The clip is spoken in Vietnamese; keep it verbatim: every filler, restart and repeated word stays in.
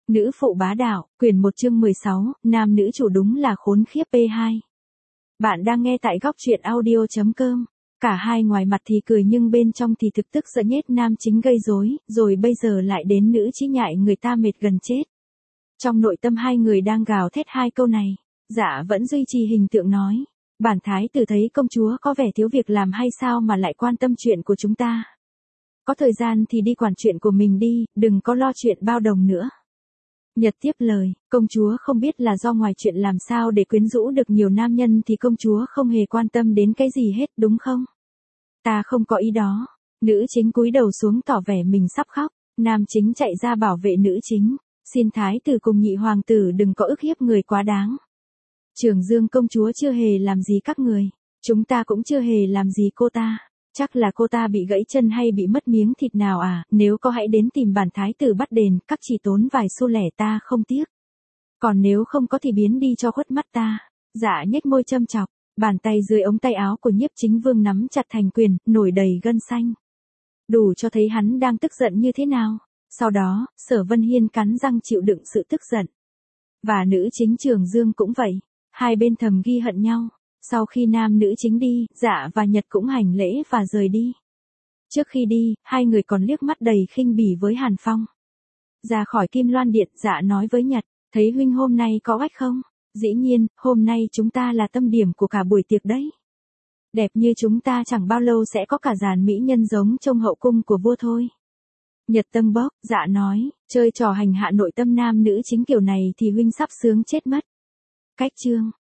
Nữ phụ bá đạo, quyển một chương mười sáu, nam nữ chủ đúng là khốn khiếp pê hai. Bạn đang nghe tại góc truyện audio chấm com. Cả hai ngoài mặt thì cười nhưng bên trong thì thực tức giận nhết nam chính gây rối, rồi bây giờ lại đến nữ chí nhại người ta mệt gần chết. Trong nội tâm hai người đang gào thét hai câu này, Dạ vẫn duy trì hình tượng nói. Bản thái tử thấy công chúa có vẻ thiếu việc làm hay sao mà lại quan tâm chuyện của chúng ta. Có thời gian thì đi quản chuyện của mình đi, đừng có lo chuyện bao đồng nữa. Nhật tiếp lời, công chúa không biết là do ngoài chuyện làm sao để quyến rũ được nhiều nam nhân thì công chúa không hề quan tâm đến cái gì hết đúng không? Ta không có ý đó. Nữ chính cúi đầu xuống tỏ vẻ mình sắp khóc, nam chính chạy ra bảo vệ nữ chính. Xin thái tử cùng nhị hoàng tử đừng có ức hiếp người quá đáng. Trường Dương công chúa chưa hề làm gì các người, chúng ta cũng chưa hề làm gì cô ta. Chắc là cô ta bị gãy chân hay bị mất miếng thịt nào à, nếu có hãy đến tìm bản thái tử bắt đền, các chỉ tốn vài xu lẻ ta không tiếc. Còn nếu không có thì biến đi cho khuất mắt ta. Dạ nhếch môi châm chọc, bàn tay dưới ống tay áo của Nhiếp Chính Vương nắm chặt thành quyền, nổi đầy gân xanh. Đủ cho thấy hắn đang tức giận như thế nào. Sau đó, Sở Vân Hiên cắn răng chịu đựng sự tức giận. Và nữ chính Trường Dương cũng vậy, hai bên thầm ghi hận nhau. Sau khi nam nữ chính đi, Dạ và Nhật cũng hành lễ và rời đi. Trước khi đi, hai người còn liếc mắt đầy khinh bỉ với Hàn Phong. Ra khỏi Kim Loan Điện, Dạ nói với Nhật, thấy huynh hôm nay có oách không? Dĩ nhiên, hôm nay chúng ta là tâm điểm của cả buổi tiệc đấy. Đẹp như chúng ta chẳng bao lâu sẽ có cả dàn mỹ nhân giống trong hậu cung của vua thôi. Nhật tâm bốc, Dạ nói, chơi trò hành hạ nội tâm nam nữ chính kiểu này thì huynh sắp sướng chết mất. Cách chương